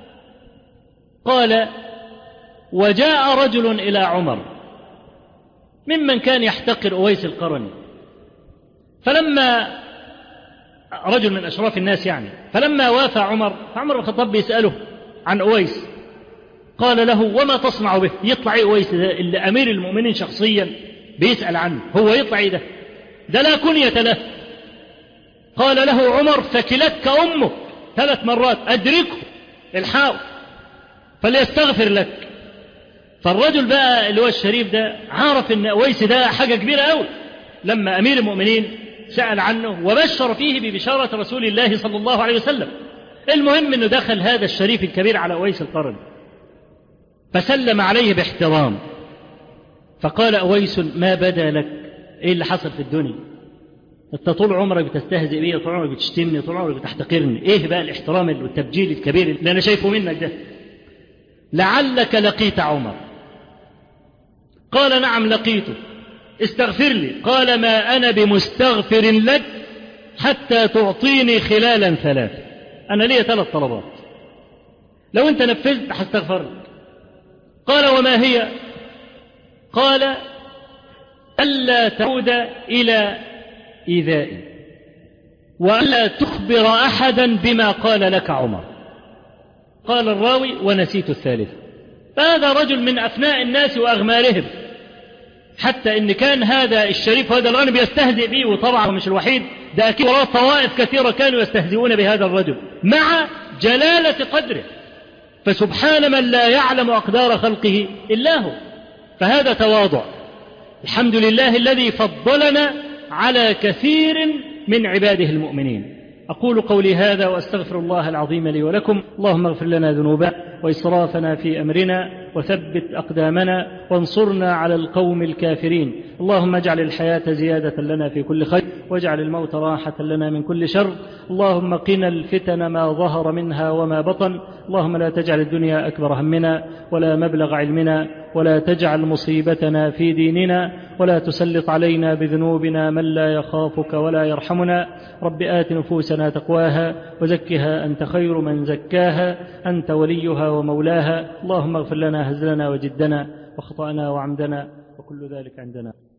قال وجاء رجل إلى عمر ممن كان يحتقر أويس القرني، فلما رجل من أشراف الناس يعني، فلما وافى عمر فعمر بن الخطاب بيسأله عن أويس، قال له وما تصنع به؟ يطلع ايه أويس ده اللي أمير المؤمنين شخصيا بيسأل عنه، هو يطلع ايه ده لا كنية له. قال له عمر فكلتك أمك 3 مرات، أدركه الحاق فليستغفر لك. فالرجل بقى اللي هو الشريف ده عارف ان أويس ده حاجة كبيرة قوي، لما أمير المؤمنين سأل عنه وبشر فيه ببشارة رسول الله صلى الله عليه وسلم. المهم انه دخل هذا الشريف الكبير على أويس القرني فسلم عليه باحترام، فقال أويس ما بدا لك؟ ايه اللي حصل في الدنيا؟ انت طول عمرك بتستهزئ بي، طول عمرك بتشتمني، طول عمرك بتحتقرني، ايه بقى الاحترام والتبجيل الكبير اللي انا شايفه منك ده؟ لعلك لقيت عمر. قال نعم لقيته، استغفر لي. قال ما أنا بمستغفر لك حتى تعطيني خلالا 3، أنا لي 3 طلبات، لو أنت نفذت هستغفر لك. قال وما هي؟ قال ألا تعود إلى إيذائي وألا تخبر أحدا بما قال لك عمر. قال الراوي ونسيت الثالث. فهذا رجل من أفناء الناس وأغمارهم، حتى إن كان هذا الشريف هذا الغني بيستهزئ به، وطبعا مش الوحيد ده، أكيد وراه طوائف كثيرة كانوا يستهزئون بهذا الرجل مع جلالة قدره، فسبحان من لا يعلم أقدار خلقه إلا هو. فهذا تواضع، الحمد لله الذي فضلنا على كثير من عباده المؤمنين. أقول قولي هذا وأستغفر الله العظيم لي ولكم. اللهم اغفر لنا ذنوبنا وإسرافنا في أمرنا وثبت أقدامنا وانصرنا على القوم الكافرين. اللهم اجعل الحياة زيادة لنا في كل خير واجعل الموت راحة لنا من كل شر. اللهم قنا الفتن ما ظهر منها وما بطن. اللهم لا تجعل الدنيا أكبر همنا ولا مبلغ علمنا ولا تجعل مصيبتنا في ديننا ولا تسلط علينا بذنوبنا من لا يخافك ولا يرحمنا. رب آت نفوسنا تقواها وزكها أنت خير من زكاها أنت وليها ومولاها. اللهم اغفر لنا هزلنا وجدنا وخطأنا وعمدنا وكل ذلك عندنا.